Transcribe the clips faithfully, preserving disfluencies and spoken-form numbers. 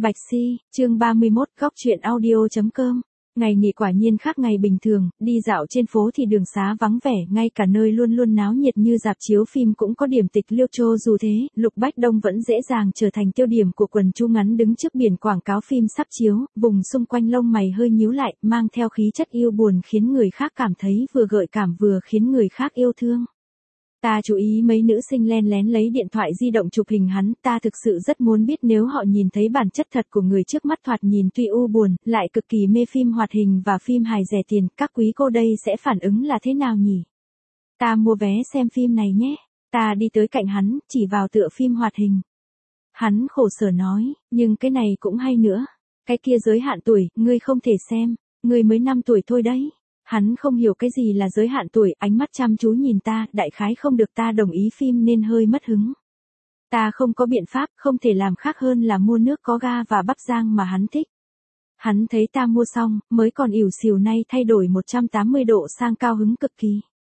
Bạch Si, chương ba mươi mốt, góc truyện audio.com. Ngày nghỉ quả nhiên khác ngày bình thường, đi dạo trên phố thì đường xá vắng vẻ, ngay cả nơi luôn luôn náo nhiệt như rạp chiếu phim cũng có điểm tịch liêu trô. Dù thế, Lục Bách Đông vẫn dễ dàng trở thành tiêu điểm của quần chu ngắn đứng trước biển quảng cáo phim sắp chiếu, vùng xung quanh lông mày hơi nhíu lại, mang theo khí chất yêu buồn khiến người khác cảm thấy vừa gợi cảm vừa khiến người khác yêu thương. Ta chú ý mấy nữ sinh len lén lấy điện thoại di động chụp hình hắn, ta thực sự rất muốn biết nếu họ nhìn thấy bản chất thật của người trước mắt thoạt nhìn tuy u buồn, lại cực kỳ mê phim hoạt hình và phim hài rẻ tiền, các quý cô đây sẽ phản ứng là thế nào nhỉ? Ta mua vé xem phim này nhé. Ta đi tới cạnh hắn, chỉ vào tựa phim hoạt hình. Hắn khổ sở nói, nhưng cái này cũng hay nữa. Cái kia giới hạn tuổi, ngươi không thể xem, ngươi mới năm tuổi thôi đấy. Hắn không hiểu cái gì là giới hạn tuổi, ánh mắt chăm chú nhìn ta, đại khái không được ta đồng ý phim nên hơi mất hứng. Ta không có biện pháp, không thể làm khác hơn là mua nước có ga và bắp rang mà hắn thích. Hắn thấy ta mua xong, mới còn ỉu xìu nay thay đổi một trăm tám mươi độ sang cao hứng cực kỳ.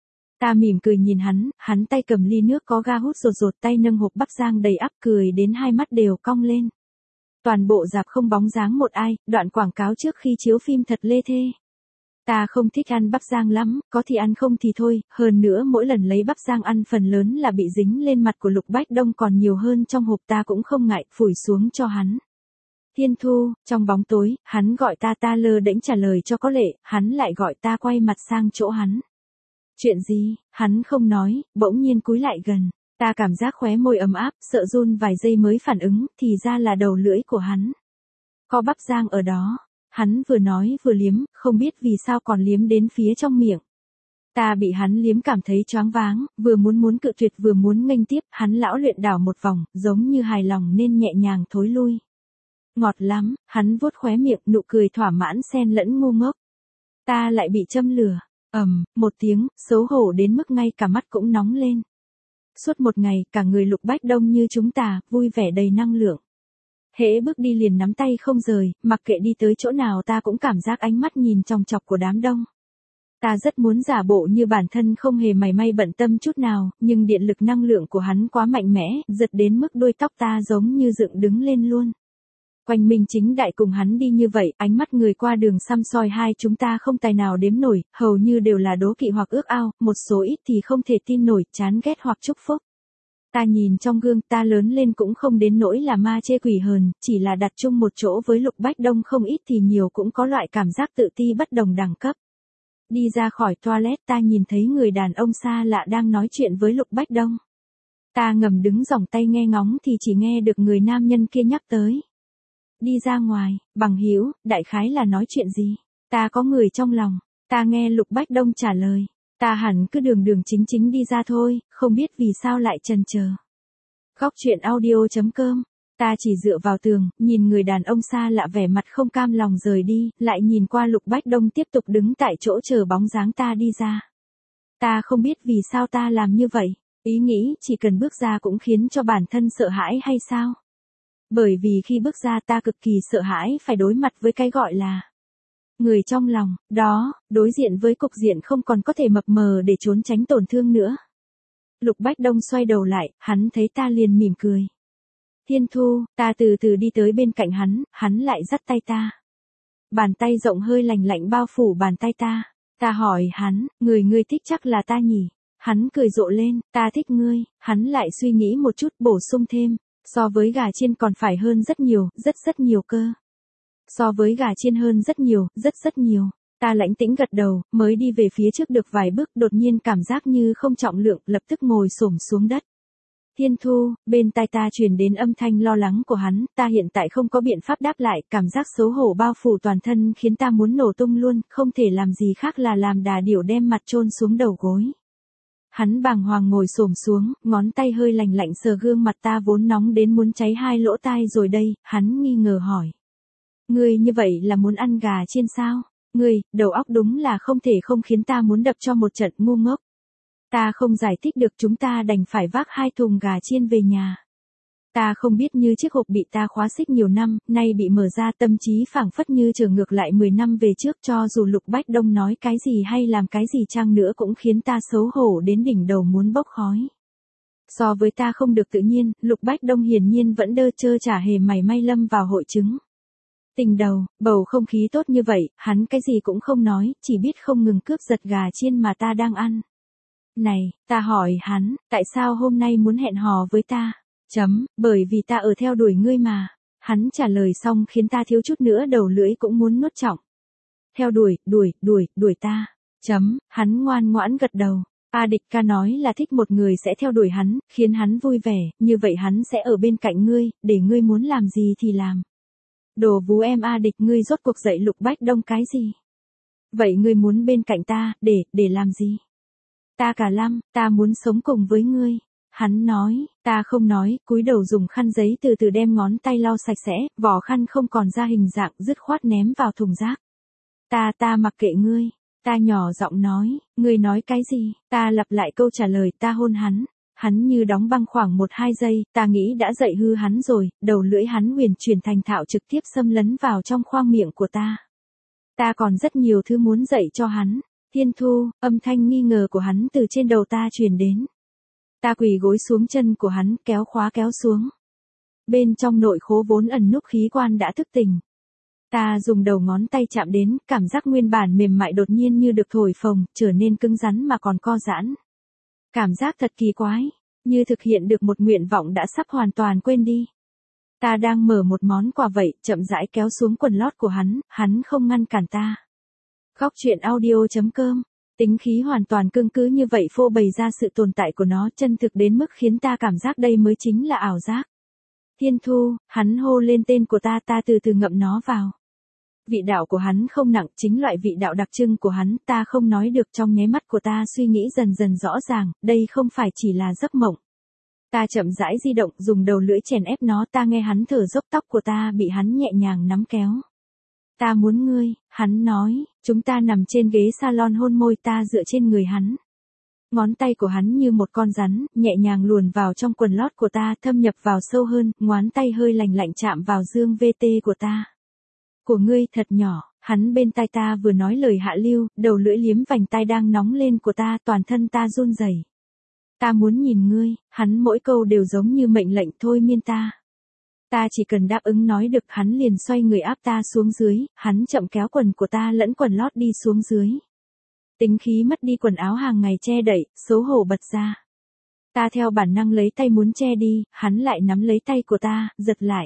Ta mỉm cười nhìn hắn, hắn tay cầm ly nước có ga hút rột rột, tay nâng hộp bắp rang đầy ắp, cười đến hai mắt đều cong lên. Toàn bộ rạp không bóng dáng một ai, đoạn quảng cáo trước khi chiếu phim thật lê thê. Ta không thích ăn bắp rang lắm, có thì ăn không thì thôi, hơn nữa mỗi lần lấy bắp rang ăn phần lớn là bị dính lên mặt của Lục Bách Đông còn nhiều hơn trong hộp, ta cũng không ngại, phủi xuống cho hắn. Thiên Thu, trong bóng tối, hắn gọi ta, ta lơ đễnh trả lời cho có lệ, hắn lại gọi ta quay mặt sang chỗ hắn. Chuyện gì? Hắn không nói, bỗng nhiên cúi lại gần, ta cảm giác khóe môi ấm áp, sợ run vài giây mới phản ứng, thì ra là đầu lưỡi của hắn. Có bắp rang ở đó. Hắn vừa nói vừa liếm, không biết vì sao còn liếm đến phía trong miệng. Ta bị hắn liếm cảm thấy choáng váng, vừa muốn muốn cự tuyệt vừa muốn nghênh tiếp, hắn lão luyện đảo một vòng, giống như hài lòng nên nhẹ nhàng thối lui. Ngọt lắm, hắn vuốt khóe miệng, nụ cười thỏa mãn xen lẫn ngu ngốc. Ta lại bị châm lửa, ầm, một tiếng, xấu hổ đến mức ngay cả mắt cũng nóng lên. Suốt một ngày, cả người Lục Bách Đông như chúng ta, vui vẻ đầy năng lượng. Hễ bước đi liền nắm tay không rời, mặc kệ đi tới chỗ nào ta cũng cảm giác ánh mắt nhìn chòng chọc của đám đông. Ta rất muốn giả bộ như bản thân không hề mảy may bận tâm chút nào, nhưng điện lực năng lượng của hắn quá mạnh mẽ, giật đến mức đuôi tóc ta giống như dựng đứng lên luôn. Quanh Minh Chính Đại cùng hắn đi như vậy, ánh mắt người qua đường săm soi hai chúng ta không tài nào đếm nổi, hầu như đều là đố kỵ hoặc ước ao, một số ít thì không thể tin nổi, chán ghét hoặc chúc phúc. Ta nhìn trong gương, ta lớn lên cũng không đến nỗi là ma chê quỷ hờn, chỉ là đặt chung một chỗ với Lục Bách Đông không ít thì nhiều cũng có loại cảm giác tự ti bất đồng đẳng cấp. Đi ra khỏi toilet ta nhìn thấy người đàn ông xa lạ đang nói chuyện với Lục Bách Đông. Ta ngầm đứng dòng tay nghe ngóng thì chỉ nghe được người nam nhân kia nhắc tới. Đi ra ngoài, bằng hữu, đại khái là nói chuyện gì? Ta có người trong lòng, ta nghe Lục Bách Đông trả lời. Ta hẳn cứ đường đường chính chính đi ra thôi, không biết vì sao lại chần chờ. Góc truyện audio.com. Ta chỉ dựa vào tường, nhìn người đàn ông xa lạ vẻ mặt không cam lòng rời đi, lại nhìn qua Lục Bách Đông tiếp tục đứng tại chỗ chờ bóng dáng ta đi ra. Ta không biết vì sao ta làm như vậy, ý nghĩ chỉ cần bước ra cũng khiến cho bản thân sợ hãi hay sao? Bởi vì khi bước ra ta cực kỳ sợ hãi phải đối mặt với cái gọi là người trong lòng, đó, đối diện với cục diện không còn có thể mập mờ để trốn tránh tổn thương nữa. Lục Bách Đông xoay đầu lại, hắn thấy ta liền mỉm cười. Thiên Thu, ta từ từ đi tới bên cạnh hắn, hắn lại dắt tay ta. Bàn tay rộng hơi lành lạnh bao phủ bàn tay ta. Ta hỏi hắn, người ngươi thích chắc là ta nhỉ? Hắn cười rộ lên, ta thích ngươi, hắn lại suy nghĩ một chút bổ sung thêm, so với gà chiên còn phải hơn rất nhiều, rất rất nhiều cơ. So với gà chiên hơn rất nhiều, rất rất nhiều. Ta lãnh tĩnh gật đầu, mới đi về phía trước được vài bước, đột nhiên cảm giác như không trọng lượng, lập tức ngồi xổm xuống đất. Thiên Thu, bên tai ta truyền đến âm thanh lo lắng của hắn, ta hiện tại không có biện pháp đáp lại, cảm giác xấu hổ bao phủ toàn thân khiến ta muốn nổ tung luôn, không thể làm gì khác là làm đà điểu đem mặt chôn xuống đầu gối. Hắn bàng hoàng ngồi xổm xuống, ngón tay hơi lành lạnh sờ gương mặt ta vốn nóng đến muốn cháy hai lỗ tai rồi đây, hắn nghi ngờ hỏi. Ngươi như vậy là muốn ăn gà chiên sao? Ngươi, đầu óc đúng là không thể không khiến ta muốn đập cho một trận ngu ngốc. Ta không giải thích được, chúng ta đành phải vác hai thùng gà chiên về nhà. Ta không biết như chiếc hộp bị ta khóa xích nhiều năm, nay bị mở ra, tâm trí phảng phất như trở ngược lại mười năm về trước, cho dù Lục Bách Đông nói cái gì hay làm cái gì chăng nữa cũng khiến ta xấu hổ đến đỉnh đầu muốn bốc khói. So với ta không được tự nhiên, Lục Bách Đông hiển nhiên vẫn đơ chơ chả hề mảy may lâm vào hội chứng. Tình đầu, bầu không khí tốt như vậy, hắn cái gì cũng không nói, chỉ biết không ngừng cướp giật gà chiên mà ta đang ăn. Này, ta hỏi hắn, tại sao hôm nay muốn hẹn hò với ta? Chấm, bởi vì ta ở theo đuổi ngươi mà. Hắn trả lời xong khiến ta thiếu chút nữa đầu lưỡi cũng muốn nuốt trỏng. Theo đuổi, đuổi, đuổi, đuổi ta. Chấm, hắn ngoan ngoãn gật đầu. A Địch ca nói là thích một người sẽ theo đuổi hắn, khiến hắn vui vẻ, như vậy hắn sẽ ở bên cạnh ngươi, để ngươi muốn làm gì thì làm. Đồ vú em A Địch, ngươi rốt cuộc dạy Lục Bách Đông cái gì? Vậy ngươi muốn bên cạnh ta, để, để làm gì? Ta cả lăm, ta muốn sống cùng với ngươi. Hắn nói, ta không nói, cúi đầu dùng khăn giấy từ từ đem ngón tay lau sạch sẽ, vỏ khăn không còn ra hình dạng, dứt khoát ném vào thùng rác. Ta ta mặc kệ ngươi. Ta nhỏ giọng nói, ngươi nói cái gì? Ta lặp lại câu trả lời, ta hôn hắn. Hắn như đóng băng khoảng một hai giây, ta nghĩ đã dậy hư hắn rồi, đầu lưỡi hắn huyền chuyển thành thạo trực tiếp xâm lấn vào trong khoang miệng của ta. Ta còn rất nhiều thứ muốn dạy cho hắn. Thiên Thu, âm thanh nghi ngờ của hắn từ trên đầu ta truyền đến. Ta quỳ gối xuống chân của hắn, kéo khóa kéo xuống. Bên trong nội khố vốn ẩn núp khí quan đã thức tỉnh. Ta dùng đầu ngón tay chạm đến, cảm giác nguyên bản mềm mại đột nhiên như được thổi phồng, trở nên cứng rắn mà còn co giãn. Cảm giác thật kỳ quái, như thực hiện được một nguyện vọng đã sắp hoàn toàn quên đi. Ta đang mở một món quà vậy, chậm rãi kéo xuống quần lót của hắn, hắn không ngăn cản ta. Góc truyện audio chấm com. Tính khí hoàn toàn cương cứ như vậy phô bày ra sự tồn tại của nó chân thực đến mức khiến ta cảm giác đây mới chính là ảo giác. Thiên Thu, hắn hô lên tên của ta, ta từ từ ngậm nó vào. Vị đạo của hắn không nặng, chính loại vị đạo đặc trưng của hắn, ta không nói được, trong nháy mắt của ta suy nghĩ dần dần rõ ràng, đây không phải chỉ là giấc mộng. Ta chậm rãi di động, dùng đầu lưỡi chèn ép nó, ta nghe hắn thở dốc, tóc của ta bị hắn nhẹ nhàng nắm kéo. Ta muốn ngươi, hắn nói, chúng ta nằm trên ghế salon hôn môi, ta dựa trên người hắn. Ngón tay của hắn như một con rắn, nhẹ nhàng luồn vào trong quần lót của ta, thâm nhập vào sâu hơn, ngón tay hơi lành lạnh chạm vào dương vê tê của ta. Của ngươi thật nhỏ, hắn bên tai ta vừa nói lời hạ lưu, đầu lưỡi liếm vành tai đang nóng lên của ta, toàn thân ta run rẩy. Ta muốn nhìn ngươi, hắn mỗi câu đều giống như mệnh lệnh thôi miên ta. Ta chỉ cần đáp ứng nói được, hắn liền xoay người áp ta xuống dưới, hắn chậm kéo quần của ta lẫn quần lót đi xuống dưới. Tính khí mất đi, quần áo hàng ngày che đậy, xấu hổ bật ra. Ta theo bản năng lấy tay muốn che đi, hắn lại nắm lấy tay của ta, giật lại.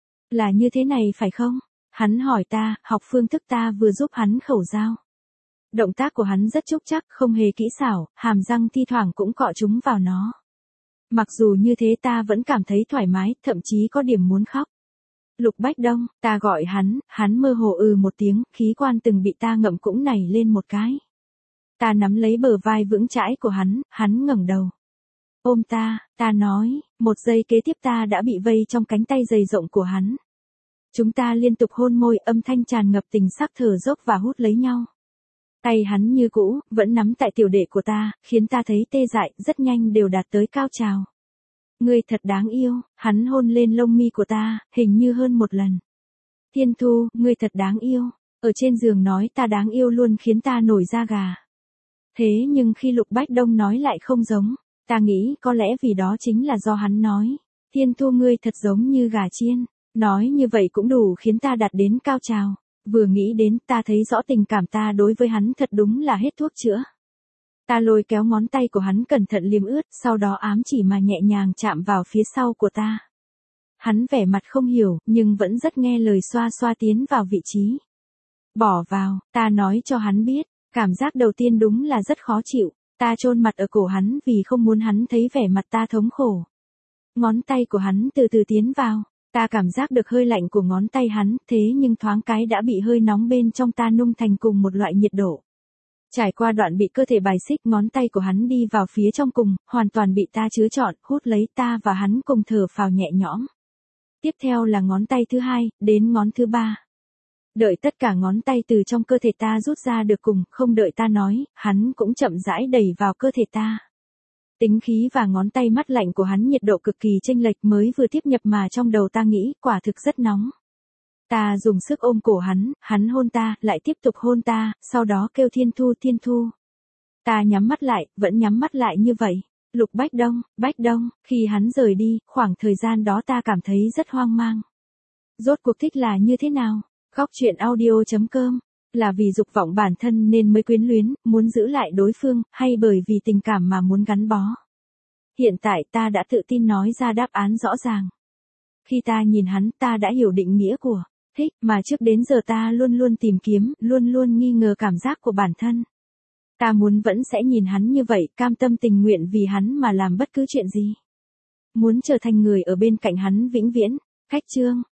Là như thế này phải không? Hắn hỏi ta, học phương thức ta vừa giúp hắn khẩu giao. Động tác của hắn rất trúc chắc, không hề kỹ xảo, hàm răng thi thoảng cũng cọ chúng vào nó. Mặc dù như thế ta vẫn cảm thấy thoải mái, thậm chí có điểm muốn khóc. Lục Bách Đông, ta gọi hắn, hắn mơ hồ ừ một tiếng, khí quan từng bị ta ngậm cũng nảy lên một cái. Ta nắm lấy bờ vai vững chãi của hắn, hắn ngẩng đầu. Ôm ta, ta nói, một giây kế tiếp ta đã bị vây trong cánh tay dày rộng của hắn. Chúng ta liên tục hôn môi, âm thanh tràn ngập tình sắc, thở dốc và hút lấy nhau. Tay hắn như cũ, vẫn nắm tại tiểu đệ của ta, khiến ta thấy tê dại, rất nhanh đều đạt tới cao trào. Ngươi thật đáng yêu, hắn hôn lên lông mi của ta, hình như hơn một lần. Thiên Thu, ngươi thật đáng yêu. Ở trên giường nói ta đáng yêu luôn khiến ta nổi da gà. Thế nhưng khi Lục Bách Đông nói lại không giống, ta nghĩ có lẽ vì đó chính là do hắn nói. Thiên Thu, ngươi thật giống như gà chiên. Nói như vậy cũng đủ khiến ta đạt đến cao trào. Vừa nghĩ đến, ta thấy rõ tình cảm ta đối với hắn thật đúng là hết thuốc chữa. Ta lôi kéo ngón tay của hắn cẩn thận liếm ướt, sau đó ám chỉ mà nhẹ nhàng chạm vào phía sau của ta. Hắn vẻ mặt không hiểu, nhưng vẫn rất nghe lời, xoa xoa tiến vào vị trí. Bỏ vào, ta nói cho hắn biết, cảm giác đầu tiên đúng là rất khó chịu. Ta chôn mặt ở cổ hắn vì không muốn hắn thấy vẻ mặt ta thống khổ. Ngón tay của hắn từ từ tiến vào. Ta cảm giác được hơi lạnh của ngón tay hắn, thế nhưng thoáng cái đã bị hơi nóng bên trong ta nung thành cùng một loại nhiệt độ. Trải qua đoạn bị cơ thể bài xích, ngón tay của hắn đi vào phía trong cùng, hoàn toàn bị ta chứa trọn, hút lấy, ta và hắn cùng thở phào nhẹ nhõm. Tiếp theo là ngón tay thứ hai, đến ngón thứ ba. Đợi tất cả ngón tay từ trong cơ thể ta rút ra được cùng, không đợi ta nói, hắn cũng chậm rãi đẩy vào cơ thể ta. Tính khí và ngón tay mắt lạnh của hắn nhiệt độ cực kỳ chênh lệch, mới vừa tiếp nhập mà trong đầu ta nghĩ, quả thực rất nóng. Ta dùng sức ôm cổ hắn, hắn hôn ta, lại tiếp tục hôn ta, sau đó kêu Thiên Thu, Thiên Thu. Ta nhắm mắt lại, vẫn nhắm mắt lại như vậy. Lục Bách Đông, Bách Đông, khi hắn rời đi, khoảng thời gian đó ta cảm thấy rất hoang mang. Rốt cuộc thích là như thế nào? Góc truyện audio.com, là vì dục vọng bản thân nên mới quyến luyến, muốn giữ lại đối phương, hay bởi vì tình cảm mà muốn gắn bó? Hiện tại ta đã tự tin nói ra đáp án rõ ràng. Khi ta nhìn hắn, ta đã hiểu định nghĩa của thích, mà trước đến giờ ta luôn luôn tìm kiếm, luôn luôn nghi ngờ cảm giác của bản thân. Ta muốn vẫn sẽ nhìn hắn như vậy, cam tâm tình nguyện vì hắn mà làm bất cứ chuyện gì. Muốn trở thành người ở bên cạnh hắn vĩnh viễn. Khách chương.